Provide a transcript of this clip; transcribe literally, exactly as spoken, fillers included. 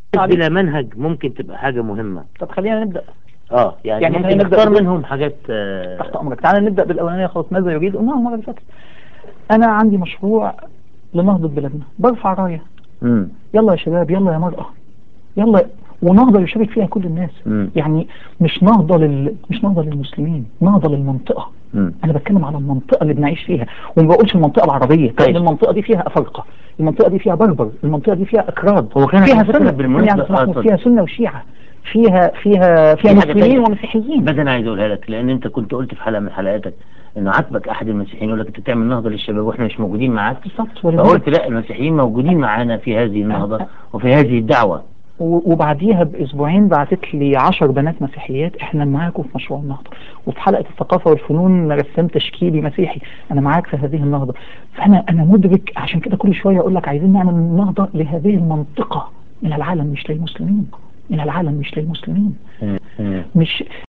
بلا منهج ممكن تبقى حاجة مهمة. طب خلينا نبدأ. اه يعني, يعني ممكن نختار منهم حاجات. آه تحت امرك. تعالى نبدأ بالاولانية خالص. ماذا يريد؟ قلناها المرة اللي فاتت. انا عندي مشروع لنهضة بلادنا، برفع راية. امم يلا يا شباب، يلا يا مرأة، يلا، ونهضة يشارك فيها كل الناس. مم. يعني مش نهضة لل... مش نهضة للمسلمين، نهضة للمنطقة. مم. انا بتكلم على المنطقة اللي بنعيش فيها، وما بقولش المنطقة العربية، لان المنطقة دي فيها افارقة، المنطقة دي فيها بربر، المنطقة دي فيها اكراد، هو كان فيها سنة بالمناسبة يعني فيها سنة وشيعة، فيها فيها فيها مسلمين ومسيحيين. بس انا عايز اقولها لك، لان انت كنت قلت في حلقة من حلقاتك انه عاتبك احد المسيحيين يقول لك انت بتعمل نهضة للشباب واحنا مش موجودين معاك. بالظبط. فقلت لا، المسيحيين موجودين معانا في هذه النهضة وفي هذه الدعوة. وبعديها باسبوعين بعتت لي عشر بنات مسيحيات، احنا معاكم في مشروع النهضة. وفي حلقة الثقافة والفنون رسمت تشكيلي مسيحي، انا معاك في هذه النهضة. فانا انا مدرك، عشان كده كل شوية اقول لك عايزين نعمل نهضة لهذه المنطقة من العالم، مش للمسلمين، من العالم مش للمسلمين. مش